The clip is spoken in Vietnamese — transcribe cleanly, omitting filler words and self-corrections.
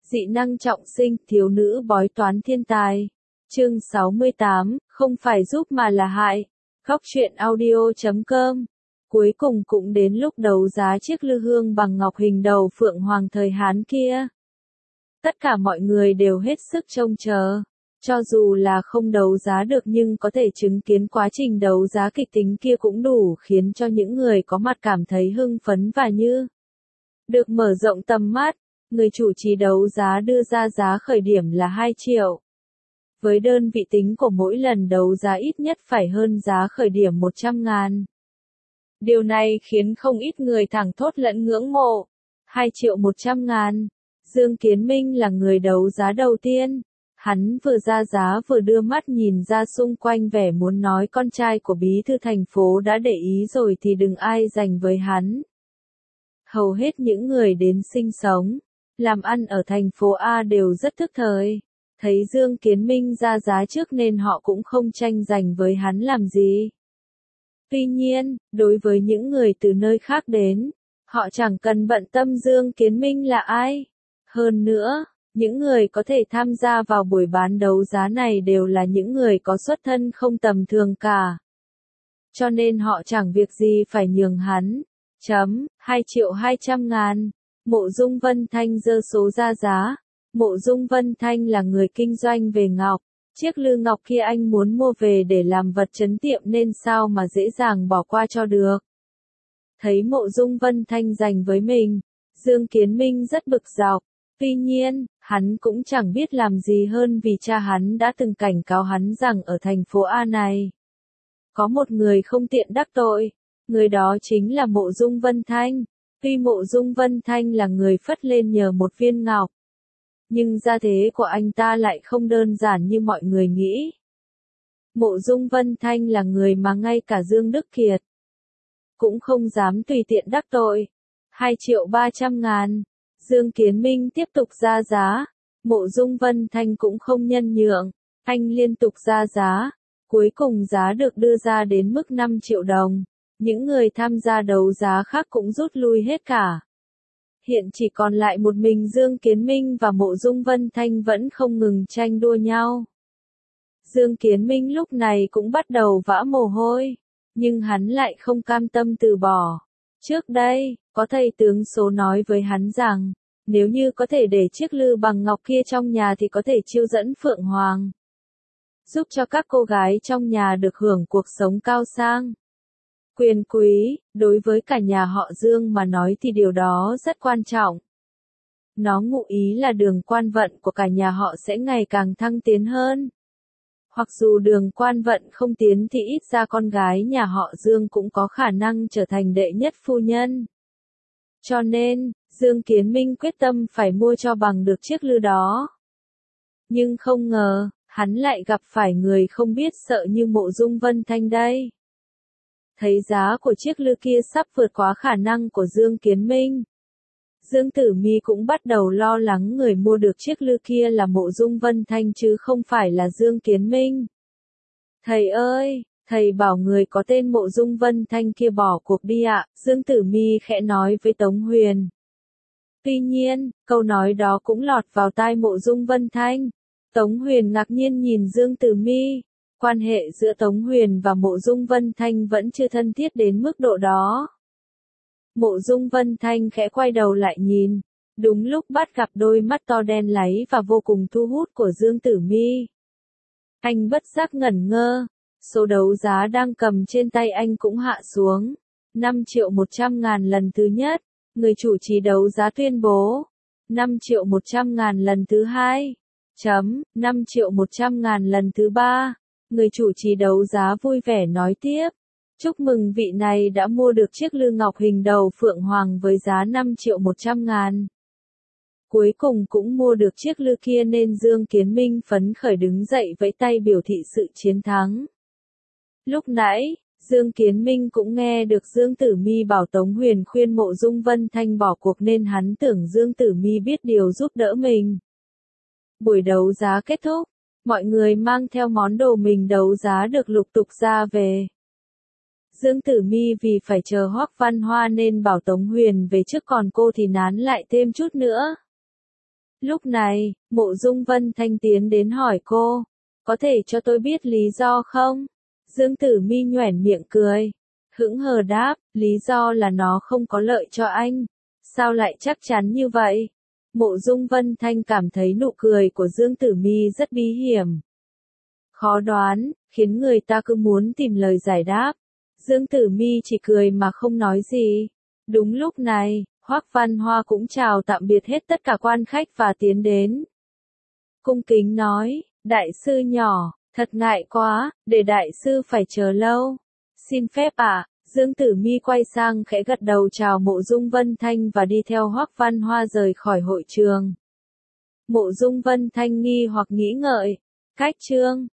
Dị năng trọng sinh, thiếu nữ bói toán thiên tài. Chương 68, không phải giúp mà là hại. Góc truyện audio.com. Cuối cùng cũng đến lúc đấu giá chiếc lư hương bằng ngọc hình đầu phượng hoàng thời Hán kia. Tất cả mọi người đều hết sức trông chờ. Cho dù là không đấu giá được nhưng có thể chứng kiến quá trình đấu giá kịch tính kia cũng đủ khiến cho những người có mặt cảm thấy hưng phấn và như được mở rộng tầm mắt. Người chủ trì đấu giá đưa ra giá khởi điểm là 2 triệu. Với đơn vị tính của mỗi lần đấu giá ít nhất phải hơn giá khởi điểm 100.000. Điều này khiến không ít người thẳng thốt lẫn ngưỡng mộ. 2 triệu 100.000. Dương Kiến Minh là người đấu giá đầu tiên. Hắn vừa ra giá vừa đưa mắt nhìn ra xung quanh vẻ muốn nói con trai của bí thư thành phố đã để ý rồi thì đừng ai giành với hắn. Hầu hết những người đến sinh sống, làm ăn ở thành phố A đều rất thức thời. Thấy Dương Kiến Minh ra giá trước nên họ cũng không tranh giành với hắn làm gì. Tuy nhiên, đối với những người từ nơi khác đến, họ chẳng cần bận tâm Dương Kiến Minh là ai. Hơn nữa, những người có thể tham gia vào buổi bán đấu giá này đều là những người có xuất thân không tầm thường cả. Cho nên họ chẳng việc gì phải nhường hắn. 2.200.000. Mộ Dung Vân Thanh giơ số ra giá. Mộ Dung Vân Thanh là người kinh doanh về ngọc. Chiếc lư ngọc kia anh muốn mua về để làm vật trấn tiệm nên sao mà dễ dàng bỏ qua cho được. Thấy Mộ Dung Vân Thanh giành với mình, Dương Kiến Minh rất bực dọc. Tuy nhiên, hắn cũng chẳng biết làm gì hơn vì cha hắn đã từng cảnh cáo hắn rằng ở thành phố A này có một người không tiện đắc tội. Người đó chính là Mộ Dung Vân Thanh. Tuy Mộ Dung Vân Thanh là người phất lên nhờ một viên ngọc, nhưng gia thế của anh ta lại không đơn giản như mọi người nghĩ. Mộ Dung Vân Thanh là người mà ngay cả Dương Đức Kiệt cũng không dám tùy tiện đắc tội. 2.300.000. Dương Kiến Minh tiếp tục ra giá. Mộ Dung Vân Thanh cũng không nhân nhượng. Anh liên tục ra giá. Cuối cùng giá được đưa ra đến mức 5 triệu đồng. Những người tham gia đấu giá khác cũng rút lui hết cả. Hiện chỉ còn lại một mình Dương Kiến Minh và Mộ Dung Vân Thanh vẫn không ngừng tranh đua nhau. Dương Kiến Minh lúc này cũng bắt đầu vã mồ hôi, nhưng hắn lại không cam tâm từ bỏ. Trước đây, có thầy tướng số nói với hắn rằng, nếu như có thể để chiếc lư bằng ngọc kia trong nhà thì có thể chiêu dẫn Phượng Hoàng, giúp cho các cô gái trong nhà được hưởng cuộc sống cao sang, quyền quý. Đối với cả nhà họ Dương mà nói thì điều đó rất quan trọng. Nó ngụ ý là đường quan vận của cả nhà họ sẽ ngày càng thăng tiến hơn. Hoặc dù đường quan vận không tiến thì ít ra con gái nhà họ Dương cũng có khả năng trở thành đệ nhất phu nhân. Cho nên, Dương Kiến Minh quyết tâm phải mua cho bằng được chiếc lư đó. Nhưng không ngờ, hắn lại gặp phải người không biết sợ như Mộ Dung Vân Thanh đây. Thấy giá của chiếc lư kia sắp vượt quá khả năng của Dương Kiến Minh, Dương Tử Mi cũng bắt đầu lo lắng người mua được chiếc lư kia là Mộ Dung Vân Thanh chứ không phải là Dương Kiến Minh. Thầy ơi, thầy bảo người có tên Mộ Dung Vân Thanh kia bỏ cuộc đi ạ, Dương Tử Mi khẽ nói với Tống Huyền. Tuy nhiên, câu nói đó cũng lọt vào tai Mộ Dung Vân Thanh. Tống Huyền ngạc nhiên nhìn Dương Tử Mi. Quan hệ giữa Tống Huyền và Mộ Dung Vân Thanh vẫn chưa thân thiết đến mức độ đó. Mộ Dung Vân Thanh khẽ quay đầu lại nhìn, đúng lúc bắt gặp đôi mắt to đen láy và vô cùng thu hút của Dương Tử Mi. Anh bất giác ngẩn ngơ, số đấu giá đang cầm trên tay anh cũng hạ xuống. 5.100.000 lần thứ nhất, người chủ trì đấu giá tuyên bố. 5.100.000 lần thứ hai. 5.100.000 lần thứ ba. Người chủ trì đấu giá vui vẻ nói tiếp. Chúc mừng vị này đã mua được chiếc lư ngọc hình đầu Phượng Hoàng với giá 5.100.000. Cuối cùng cũng mua được chiếc lư kia nên Dương Kiến Minh phấn khởi đứng dậy vẫy tay biểu thị sự chiến thắng. Lúc nãy, Dương Kiến Minh cũng nghe được Dương Tử Mi bảo Tống Huyền khuyên Mộ Dung Vân Thanh bỏ cuộc nên hắn tưởng Dương Tử Mi biết điều giúp đỡ mình. Buổi đấu giá kết thúc, mọi người mang theo món đồ mình đấu giá được lục tục ra về. Dương Tử Mi vì phải chờ Hoắc Văn Hoa nên bảo Tống Huyền về trước còn cô thì nán lại thêm chút nữa. Lúc này, Mộ Dung Vân Thanh tiến đến hỏi cô, có thể cho tôi biết lý do không? Dương Tử Mi nhoẻn miệng cười, hững hờ đáp, lý do là nó không có lợi cho anh. Sao lại chắc chắn như vậy? Mộ Dung Vân Thanh cảm thấy nụ cười của Dương Tử Mi rất bí hiểm, khó đoán, khiến người ta cứ muốn tìm lời giải đáp. Dương Tử Mi chỉ cười mà không nói gì. Đúng lúc này, Hoắc Văn Hoa cũng chào tạm biệt hết tất cả quan khách và tiến đến. Cung kính nói, đại sư nhỏ, thật ngại quá, để đại sư phải chờ lâu. Xin phép ạ. Dương Tử Mi quay sang khẽ gật đầu chào Mộ Dung Vân Thanh và đi theo Hoắc Văn Hoa rời khỏi hội trường. Mộ Dung Vân Thanh nghi hoặc nghĩ ngợi, cách chương